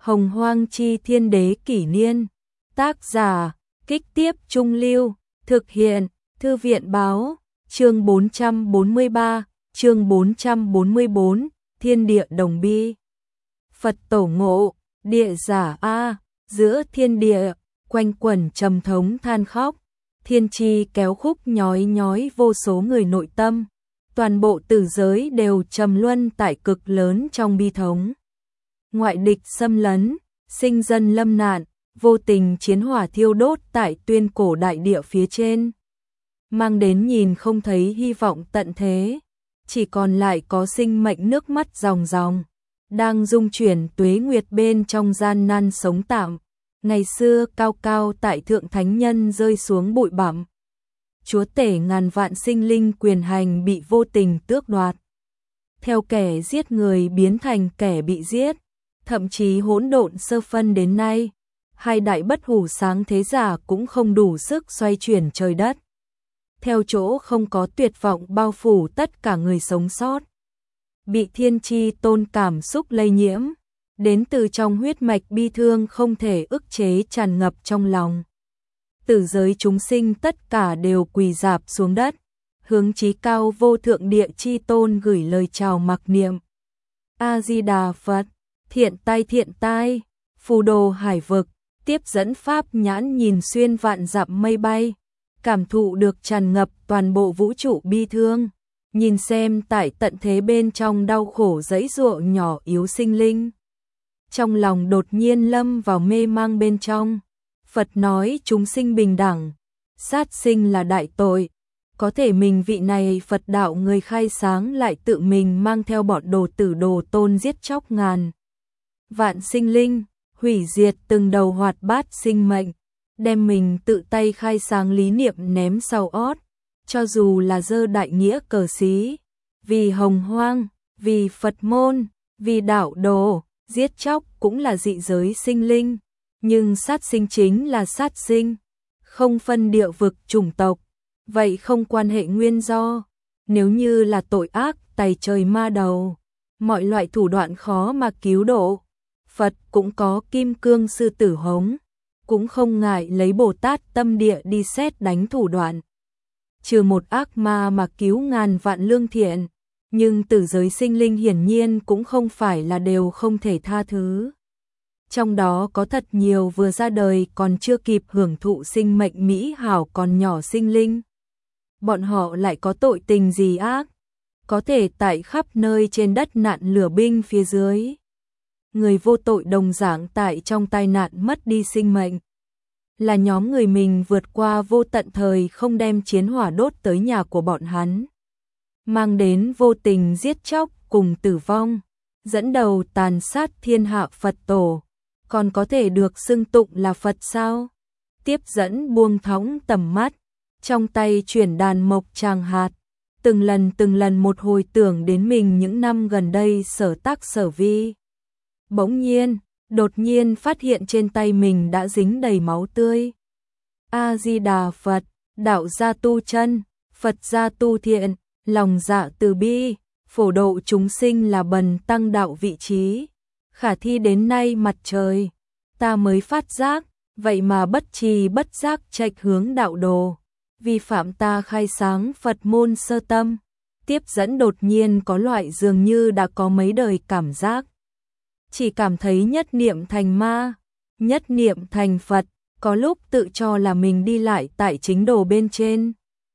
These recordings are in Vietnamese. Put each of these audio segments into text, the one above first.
Hồng Hoang Chi Thiên Đế Kỷ Niên. Tác giả, Kích Tiếp Trung Lưu. Thực hiện, Thư viện Báo. Chương 443, chương 444, Thiên Địa Đồng Bi. Phật tổ ngộ, địa giả A, giữa thiên địa, quanh quẩn trầm thống than khóc. Thiên chi kéo khúc nhói nhói vô số người nội tâm. Toàn bộ tử giới đều trầm luân tại cực lớn trong bi thống. Ngoại địch xâm lấn, sinh dân lâm nạn, vô tình chiến hỏa thiêu đốt tại tuyên cổ đại địa phía trên. Mang đến nhìn không thấy hy vọng tận thế, chỉ còn lại có sinh mệnh nước mắt ròng ròng, đang dung chuyển tuế nguyệt bên trong gian nan sống tạm. Ngày xưa cao cao tại thượng thánh nhân rơi xuống bụi bặm. Chúa tể ngàn vạn sinh linh quyền hành bị vô tình tước đoạt. Theo kẻ giết người biến thành kẻ bị giết, thậm chí hỗn độn sơ phân đến nay, hai đại bất hủ sáng thế giả cũng không đủ sức xoay chuyển trời đất. Theo chỗ không có tuyệt vọng bao phủ tất cả người sống sót. Bị thiên chi tôn cảm xúc lây nhiễm, đến từ trong huyết mạch bi thương không thể ức chế tràn ngập trong lòng. Tử giới chúng sinh tất cả đều quỳ rạp xuống đất, hướng chí cao vô thượng địa chi tôn gửi lời chào mặc niệm. A Di Đà Phật, thiện tai, phù đồ hải vực, tiếp dẫn pháp nhãn nhìn xuyên vạn dặm mây bay, cảm thụ được tràn ngập toàn bộ vũ trụ bi thương, nhìn xem tại tận thế bên trong đau khổ giãy giụa nhỏ yếu sinh linh. Trong lòng đột nhiên lâm vào mê mang bên trong. Phật nói chúng sinh bình đẳng, sát sinh là đại tội. Có thể mình vị này Phật đạo người khai sáng lại tự mình mang theo bọn đồ tử đồ tôn giết chóc ngàn vạn sinh linh, hủy diệt từng đầu hoạt bát sinh mệnh, đem mình tự tay khai sáng lý niệm ném sau ót, cho dù là dơ đại nghĩa cờ xí, vì hồng hoang, vì Phật môn, vì đạo đồ, giết chóc cũng là dị giới sinh linh, nhưng sát sinh chính là sát sinh, không phân địa vực chủng tộc, vậy không quan hệ nguyên do. Nếu như là tội ác tày trời ma đầu, mọi loại thủ đoạn khó mà cứu độ. Phật cũng có kim cương sư tử hống, cũng không ngại lấy Bồ Tát tâm địa đi xét đánh thủ đoạn. Trừ một ác ma mà cứu ngàn vạn lương thiện, nhưng tử giới sinh linh hiển nhiên cũng không phải là đều không thể tha thứ. Trong đó có thật nhiều vừa ra đời còn chưa kịp hưởng thụ sinh mệnh mỹ hảo còn nhỏ sinh linh. Bọn họ lại có tội tình gì ác, có thể tại khắp nơi trên đất nạn lửa binh phía dưới. Người vô tội đồng dạng tại trong tai nạn mất đi sinh mệnh. Là nhóm người mình vượt qua vô tận thời không đem chiến hỏa đốt tới nhà của bọn hắn. Mang đến vô tình giết chóc cùng tử vong, dẫn đầu tàn sát thiên hạ Phật tổ. Còn có thể được xưng tụng là Phật sao? Tiếp dẫn buông thõng tầm mắt, trong tay chuyển đàn mộc tràng hạt, từng lần một hồi tưởng đến mình những năm gần đây sở tác sở vi. Bỗng nhiên, đột nhiên phát hiện trên tay mình đã dính đầy máu tươi. A Di Đà Phật, đạo gia tu chân, Phật gia tu thiện, lòng dạ từ bi, phổ độ chúng sinh là bần tăng đạo vị trí. Khả thi đến nay mặt trời, ta mới phát giác, vậy mà bất trì bất giác chệch hướng đạo đồ, vi phạm ta khai sáng Phật môn sơ tâm. Tiếp dẫn đột nhiên có loại dường như đã có mấy đời cảm giác. Chỉ cảm thấy nhất niệm thành ma, nhất niệm thành Phật, có lúc tự cho là mình đi lại tại chính đồ bên trên.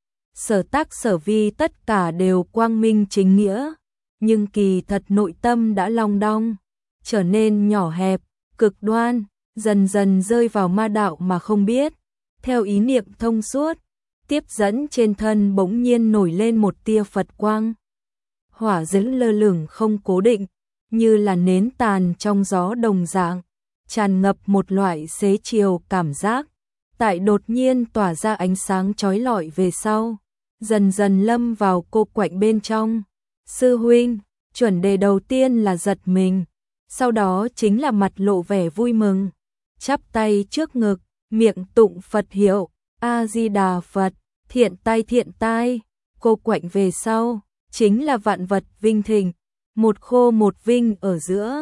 Sở tác sở vi tất cả đều quang minh chính nghĩa, nhưng kỳ thật nội tâm đã long đong, trở nên nhỏ hẹp, cực đoan, dần dần rơi vào ma đạo mà không biết. Theo ý niệm thông suốt, tiếp dẫn trên thân bỗng nhiên nổi lên một tia Phật quang. Hỏa diễm lơ lửng không cố định, như là nến tàn trong gió đồng dạng, tràn ngập một loại xế chiều cảm giác. Tại đột nhiên tỏa ra ánh sáng chói lọi về sau, dần dần lâm vào cô quạnh bên trong. Sư huynh, chuẩn đề đầu tiên là giật mình, sau đó chính là mặt lộ vẻ vui mừng, chắp tay trước ngực, miệng tụng Phật hiệu, A Di Đà Phật, thiện tai, cô quạnh về sau, chính là vạn vật vinh thịnh, một khô một vinh ở giữa,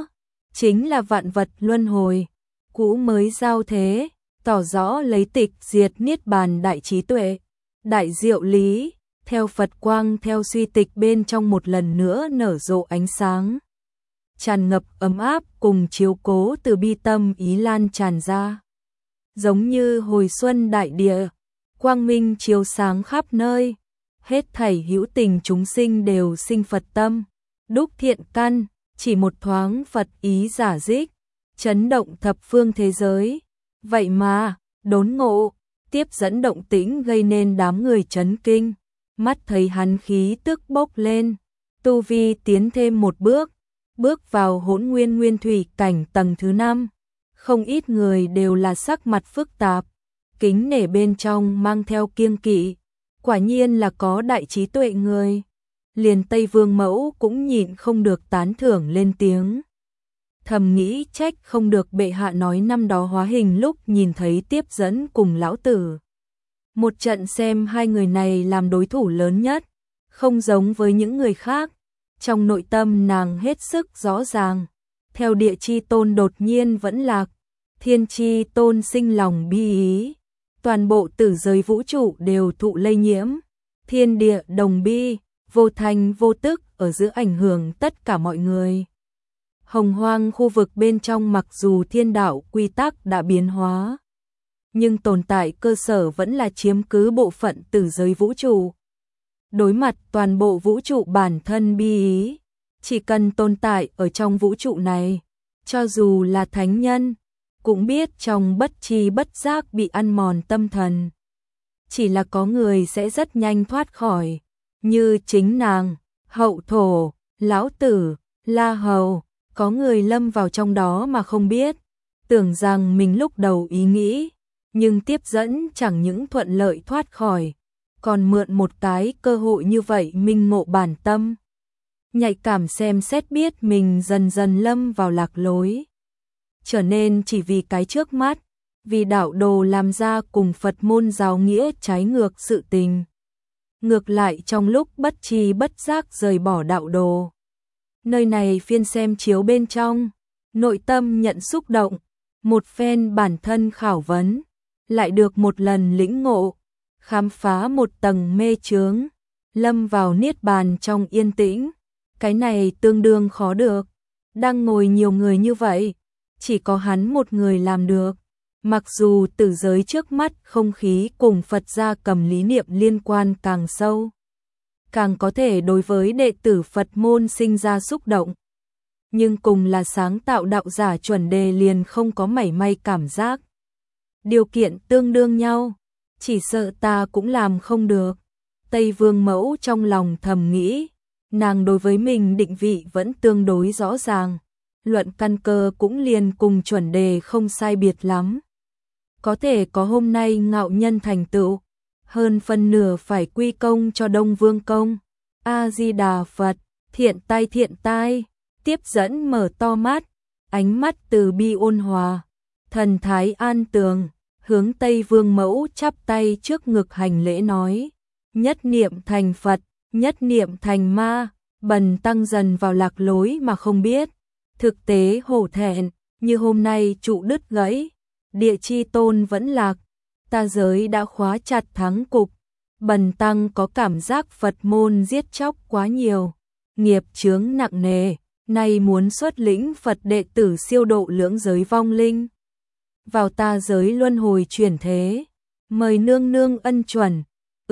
chính là vạn vật luân hồi, cũ mới giao thế, tỏ rõ lấy tịch diệt niết bàn đại trí tuệ, đại diệu lý, theo Phật quang theo suy tịch bên trong một lần nữa nở rộ ánh sáng. Tràn ngập ấm áp cùng chiếu cố từ bi tâm ý lan tràn ra. Giống như hồi xuân đại địa, quang minh chiếu sáng khắp nơi, hết thảy hữu tình chúng sinh đều sinh Phật tâm, đúc thiện căn, chỉ một thoáng Phật ý giả dích, chấn động thập phương thế giới. Vậy mà, đốn ngộ, tiếp dẫn động tĩnh gây nên đám người chấn kinh, mắt thấy hắn khí tức bốc lên, tu vi tiến thêm một bước, bước vào hỗn nguyên nguyên thủy cảnh tầng thứ 5. Không ít người đều là sắc mặt phức tạp, kính nể bên trong mang theo kiêng kỵ, quả nhiên là có đại trí tuệ người. Liền Tây Vương Mẫu cũng nhịn không được tán thưởng lên tiếng. Thầm nghĩ trách không được bệ hạ nói năm đó hóa hình lúc nhìn thấy tiếp dẫn cùng lão tử. Một trận xem hai người này làm đối thủ lớn nhất, không giống với những người khác. Trong nội tâm nàng hết sức rõ ràng, theo địa chi tôn đột nhiên vẫn lạc, thiên chi tôn sinh lòng bi ý, toàn bộ tử giới vũ trụ đều thụ lây nhiễm, thiên địa đồng bi, vô thành vô tức ở giữa ảnh hưởng tất cả mọi người. Hồng hoang khu vực bên trong mặc dù thiên đạo quy tắc đã biến hóa, nhưng tồn tại cơ sở vẫn là chiếm cứ bộ phận tử giới vũ trụ. Đối mặt toàn bộ vũ trụ bản thân bi ý, chỉ cần tồn tại ở trong vũ trụ này, cho dù là thánh nhân, cũng biết trong bất tri bất giác bị ăn mòn tâm thần. Chỉ là có người sẽ rất nhanh thoát khỏi, như chính nàng, hậu thổ, lão tử, la hầu, có người lâm vào trong đó mà không biết, tưởng rằng mình lúc đầu ý nghĩ, nhưng tiếp dẫn chẳng những thuận lợi thoát khỏi, còn mượn một cái cơ hội như vậy minh ngộ bản tâm. Nhạy cảm xem xét biết mình dần dần lâm vào lạc lối. Trở nên chỉ vì cái trước mắt, vì đạo đồ làm ra cùng Phật môn giáo nghĩa trái ngược sự tình. Ngược lại trong lúc bất tri bất giác rời bỏ đạo đồ. Nơi này phiên xem chiếu bên trong, nội tâm nhận xúc động, một phen bản thân khảo vấn, lại được một lần lĩnh ngộ, khám phá một tầng mê chướng, lâm vào niết bàn trong yên tĩnh. Cái này tương đương khó được, đang ngồi nhiều người như vậy, chỉ có hắn một người làm được. Mặc dù tử giới trước mắt không khí cùng Phật gia cầm lý niệm liên quan càng sâu, càng có thể đối với đệ tử Phật môn sinh ra xúc động. Nhưng cùng là sáng tạo đạo giả chuẩn đề liền không có mảy may cảm giác. Điều kiện tương đương nhau, chỉ sợ ta cũng làm không được. Tây Vương Mẫu trong lòng thầm nghĩ, nàng đối với mình định vị vẫn tương đối rõ ràng, luận căn cơ cũng liền cùng chuẩn đề không sai biệt lắm. Có thể có hôm nay ngạo nhân thành tựu, hơn phân nửa phải quy công cho Đông Vương Công. A-di-đà Phật, thiện tai, tiếp dẫn mở to mắt, ánh mắt từ bi ôn hòa, thần thái an tường, hướng Tây Vương Mẫu chắp tay trước ngực hành lễ nói, nhất niệm thành Phật, nhất niệm thành ma, bần tăng dần vào lạc lối mà không biết, thực tế hổ thẹn, như hôm nay trụ đứt gãy, địa chi tôn vẫn lạc, ta giới đã khóa chặt thắng cục, bần tăng có cảm giác Phật môn giết chóc quá nhiều, nghiệp chướng nặng nề, nay muốn xuất lĩnh Phật đệ tử siêu độ lưỡng giới vong linh, vào ta giới luân hồi chuyển thế, mời nương nương ân chuẩn.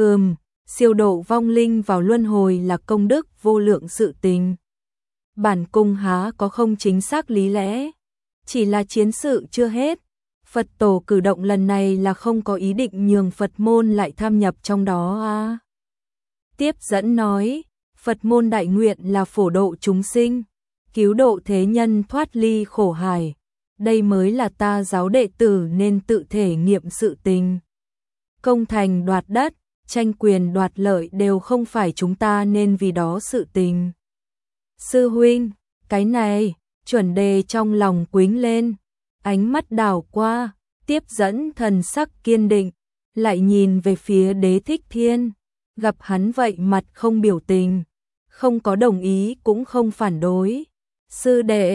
Siêu độ vong linh vào luân hồi là công đức vô lượng sự tình. Bản cung há có không chính xác lý lẽ, chỉ là chiến sự chưa hết. Phật tổ cử động lần này là không có ý định nhường Phật môn lại tham nhập trong đó à. Tiếp dẫn nói, Phật môn đại nguyện là phổ độ chúng sinh, cứu độ thế nhân thoát ly khổ hải. Đây mới là ta giáo đệ tử nên tự thể nghiệm sự tình. Công thành đoạt đất, tranh quyền đoạt lợi đều không phải chúng ta nên vì đó sự tình. Sư huynh, cái này, chuẩn đề trong lòng quính lên, ánh mắt đảo qua, tiếp dẫn thần sắc kiên định, lại nhìn về phía Đế Thích Thiên, gặp hắn vậy mặt không biểu tình, không có đồng ý cũng không phản đối. Sư đệ,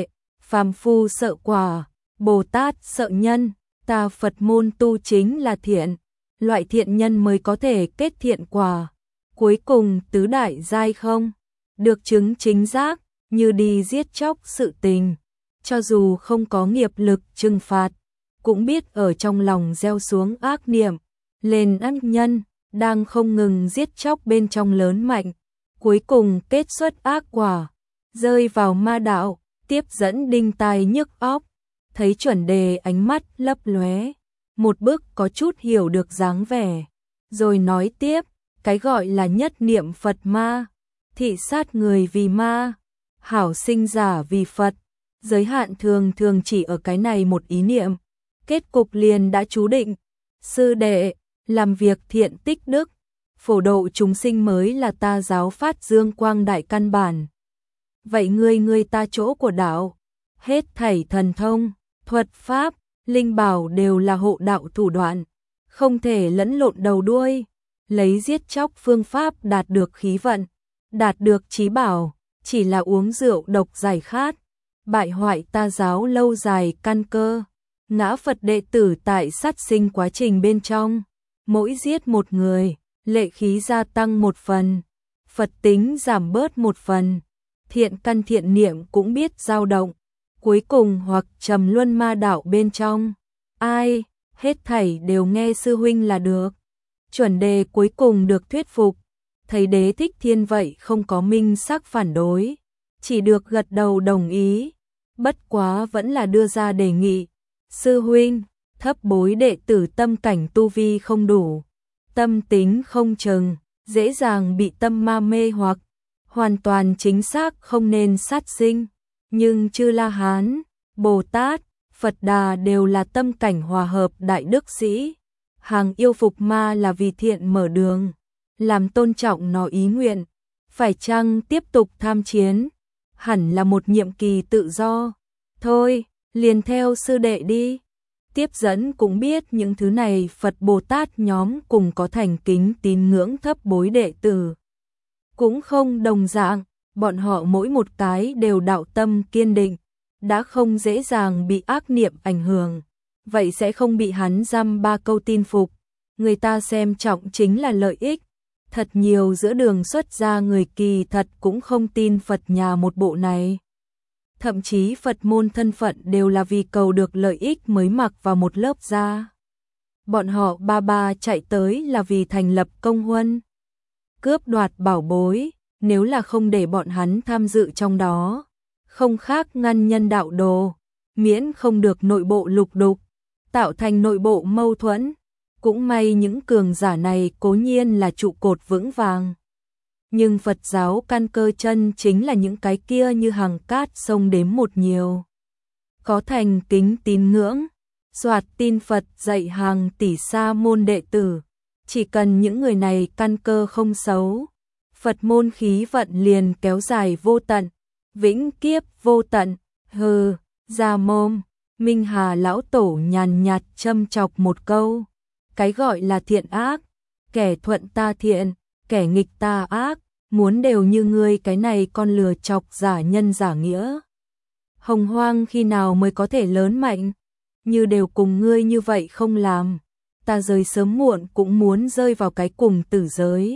phàm phu sợ quả, Bồ Tát sợ nhân, ta Phật môn tu chính là thiện, loại thiện nhân mới có thể kết thiện quả. Cuối cùng tứ đại giai không được chứng chính giác, như đi giết chóc sự tình, cho dù không có nghiệp lực trừng phạt, cũng biết ở trong lòng gieo xuống ác niệm, lên ác nhân, đang không ngừng giết chóc bên trong lớn mạnh, cuối cùng kết xuất ác quả, rơi vào ma đạo, tiếp dẫn đinh tai nhức óc. Thấy chuẩn đề ánh mắt lấp lóe, một bước có chút hiểu được dáng vẻ, rồi nói tiếp, cái gọi là nhất niệm Phật ma, thị sát người vì ma, hảo sinh giả vì Phật, giới hạn thường thường chỉ ở cái này một ý niệm, kết cục liền đã chú định. Sư đệ, làm việc thiện tích đức, phổ độ chúng sinh mới là ta giáo phát dương quang đại căn bản. Vậy ngươi ta chỗ của đạo, hết thảy thần thông, thuật pháp, linh bảo đều là hộ đạo thủ đoạn, không thể lẫn lộn đầu đuôi, lấy giết chóc phương pháp đạt được khí vận, đạt được trí bảo, chỉ là uống rượu độc giải khát, bại hoại ta giáo lâu dài căn cơ. Ngã Phật đệ tử tại sát sinh quá trình bên trong, mỗi giết một người, lệ khí gia tăng một phần, Phật tính giảm bớt một phần, thiện căn thiện niệm cũng biết dao động, cuối cùng hoặc trầm luân ma đạo bên trong. Ai, hết thảy đều nghe sư huynh là được. Chuẩn đề cuối cùng được thuyết phục, thấy Đế Thích Thiên vậy không có minh xác phản đối, chỉ được gật đầu đồng ý, bất quá vẫn là đưa ra đề nghị. Sư huynh, thấp bối đệ tử tâm cảnh tu vi không đủ, tâm tính không chừng, dễ dàng bị tâm ma mê hoặc, hoàn toàn chính xác không nên sát sinh, nhưng Chư La Hán, Bồ Tát, Phật Đà đều là tâm cảnh hòa hợp đại đức sĩ, hàng yêu phục ma là vì thiện mở đường, làm tôn trọng nó ý nguyện, phải chăng tiếp tục tham chiến, hẳn là một nhiệm kỳ tự do, thôi, liền theo sư đệ đi. Tiếp dẫn cũng biết những thứ này Phật Bồ Tát nhóm cùng có thành kính tín ngưỡng thấp bối đệ tử. Cũng không đồng dạng, bọn họ mỗi một cái đều đạo tâm kiên định, đã không dễ dàng bị ác niệm ảnh hưởng, vậy sẽ không bị hắn dăm ba câu tin phục. Người ta xem trọng chính là lợi ích, thật nhiều giữa đường xuất gia người kỳ thật cũng không tin Phật nhà một bộ này. Thậm chí Phật môn thân phận đều là vì cầu được lợi ích mới mặc vào một lớp da. Bọn họ ba chạy tới là vì thành lập công huân, cướp đoạt bảo bối, nếu là không để bọn hắn tham dự trong đó, không khác ngăn nhân đạo đồ, miễn không được nội bộ lục đục, tạo thành nội bộ mâu thuẫn. Cũng may những cường giả này cố nhiên là trụ cột vững vàng. Nhưng Phật giáo căn cơ chân chính là những cái kia như hàng cát sông đếm một nhiều. Có thành kính tín ngưỡng, soạt tin Phật dạy hàng tỷ sa môn đệ tử. Chỉ cần những người này căn cơ không xấu, Phật môn khí vận liền kéo dài vô tận, vĩnh kiếp vô tận. Hừ, ra mồm, Minh Hà lão tổ nhàn nhạt châm chọc một câu. Cái gọi là thiện ác, kẻ thuận ta thiện, kẻ nghịch ta ác, muốn đều như ngươi cái này con lừa chọc giả nhân giả nghĩa. Hồng Hoang khi nào mới có thể lớn mạnh, như đều cùng ngươi như vậy không làm, ta rời sớm muộn cũng muốn rơi vào cái cùng tử giới.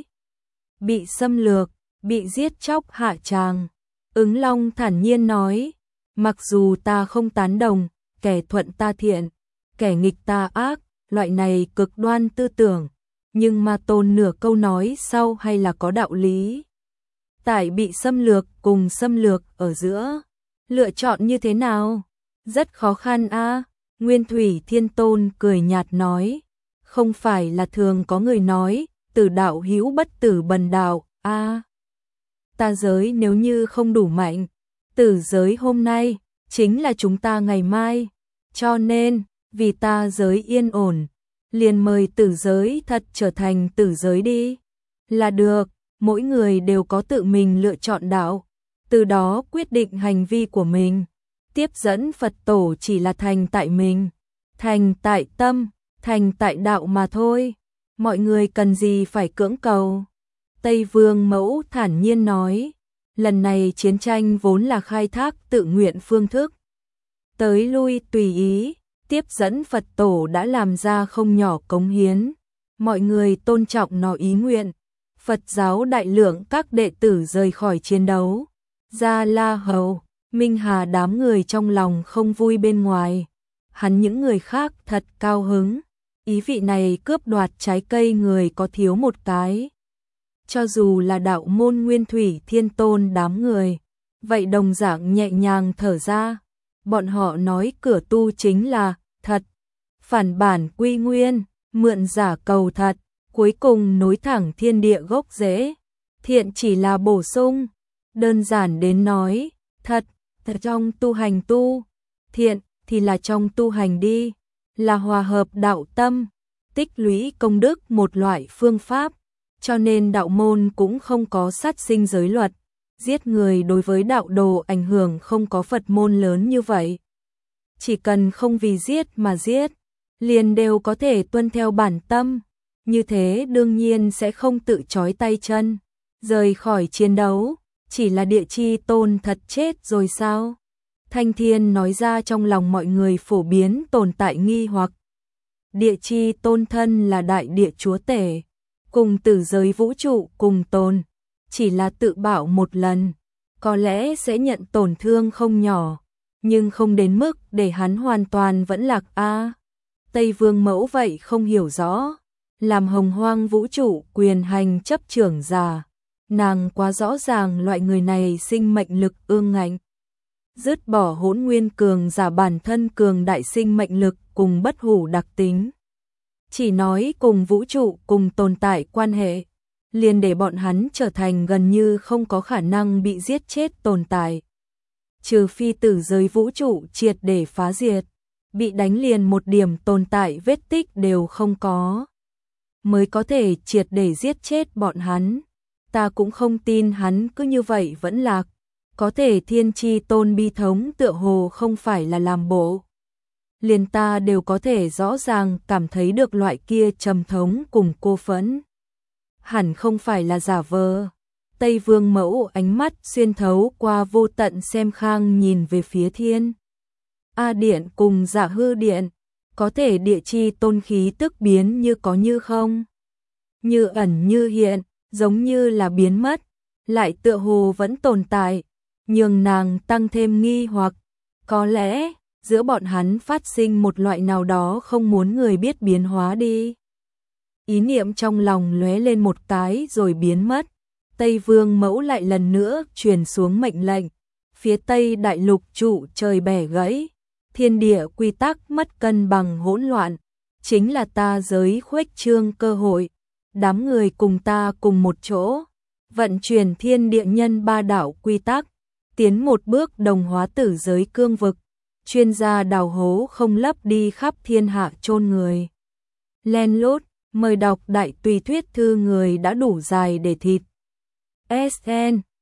Bị xâm lược, bị giết chóc hạ tràng. Ứng Long thản nhiên nói, mặc dù ta không tán đồng, kẻ thuận ta thiện, kẻ nghịch ta ác, loại này cực đoan tư tưởng, nhưng Ma Tôn nửa câu nói sau hay là có đạo lý. Tại bị xâm lược cùng xâm lược ở giữa, lựa chọn như thế nào? Rất khó khăn a. Nguyên Thủy Thiên Tôn cười nhạt nói, không phải là thường có người nói, tử đạo hữu bất tử bần đạo, a. Ta giới nếu như không đủ mạnh, tử giới hôm nay, chính là chúng ta ngày mai, cho nên, vì ta giới yên ổn, liền mời tử giới thật trở thành tử giới đi. Là được, mỗi người đều có tự mình lựa chọn đạo, từ đó quyết định hành vi của mình. Tiếp dẫn Phật tổ chỉ là thành tại mình, thành tại tâm, thành tại đạo mà thôi. Mọi người cần gì phải cưỡng cầu. Tây Vương Mẫu thản nhiên nói, lần này chiến tranh vốn là khai thác tự nguyện phương thức, tới lui tùy ý, tiếp dẫn Phật tổ đã làm ra không nhỏ cống hiến, mọi người tôn trọng nó ý nguyện. Phật giáo đại lượng các đệ tử rời khỏi chiến đấu. Gia La Hầu, Minh Hà đám người trong lòng không vui bên ngoài. Hắn những người khác thật cao hứng. Ý vị này cướp đoạt trái cây người có thiếu một cái. Cho dù là đạo môn Nguyên Thủy Thiên Tôn đám người, vậy đồng dạng nhẹ nhàng thở ra. Bọn họ nói cửa tu chính là thật, phản bản quy nguyên, mượn giả cầu thật, cuối cùng nối thẳng thiên địa gốc rễ. Thiện chỉ là bổ sung, đơn giản đến nói, thật trong tu hành tu, thiện thì là trong tu hành đi, là hòa hợp đạo tâm, tích lũy công đức một loại phương pháp, cho nên đạo môn cũng không có sát sinh giới luật, giết người đối với đạo đồ ảnh hưởng không có Phật môn lớn như vậy. Chỉ cần không vì giết mà giết, liền đều có thể tuân theo bản tâm, như thế đương nhiên sẽ không tự trói tay chân, rời khỏi chiến đấu, chỉ là Địa Chi Tôn thật chết rồi sao? Thanh Thiên nói ra trong lòng mọi người phổ biến tồn tại nghi hoặc. Địa Chi Tôn thân là đại địa chúa tể, cùng tử giới vũ trụ cùng tồn, chỉ là tự bảo một lần, có lẽ sẽ nhận tổn thương không nhỏ, nhưng không đến mức để hắn hoàn toàn vẫn lạc a. Tây Vương Mẫu vậy không hiểu rõ, làm Hồng Hoang vũ trụ quyền hành chấp trưởng giả, nàng quá rõ ràng loại người này sinh mệnh lực ương ngạnh. Dứt bỏ Hỗn Nguyên cường giả bản thân cường đại sinh mệnh lực cùng bất hủ đặc tính. Chỉ nói cùng vũ trụ cùng tồn tại quan hệ, liền để bọn hắn trở thành gần như không có khả năng bị giết chết tồn tại. Trừ phi tử giới vũ trụ triệt để phá diệt, bị đánh liền một điểm tồn tại vết tích đều không có, mới có thể triệt để giết chết bọn hắn. Ta cũng không tin hắn cứ như vậy vẫn lạc, có thể Thiên Chi Tôn bi thống tựa hồ không phải là làm bộ. Liền ta đều có thể rõ ràng cảm thấy được loại kia trầm thống cùng cô phẫn. Hẳn không phải là giả vờ. Tây Vương Mẫu ánh mắt xuyên thấu qua vô tận xem khang nhìn về phía Thiên A Điện cùng Dạ Hư Điện, có thể Địa Chi Tôn khí tức biến như có như không, như ẩn như hiện, giống như là biến mất, lại tựa hồ vẫn tồn tại, nhường nàng tăng thêm nghi hoặc, có lẽ giữa bọn hắn phát sinh một loại nào đó không muốn người biết biến hóa đi. Ý niệm trong lòng lóe lên một cái rồi biến mất. Tây Vương Mẫu lại lần nữa truyền xuống mệnh lệnh, phía Tây đại lục trụ trời bẻ gãy, thiên địa quy tắc mất cân bằng hỗn loạn, chính là ta giới khuếch trương cơ hội, đám người cùng ta cùng một chỗ, vận chuyển thiên địa nhân ba đạo quy tắc, tiến một bước đồng hóa tử giới cương vực, chuyên gia đào hố không lấp đi khắp thiên hạ chôn người. Len lút, mời đọc đại tùy thuyết thư người đã đủ dài để thịt. SN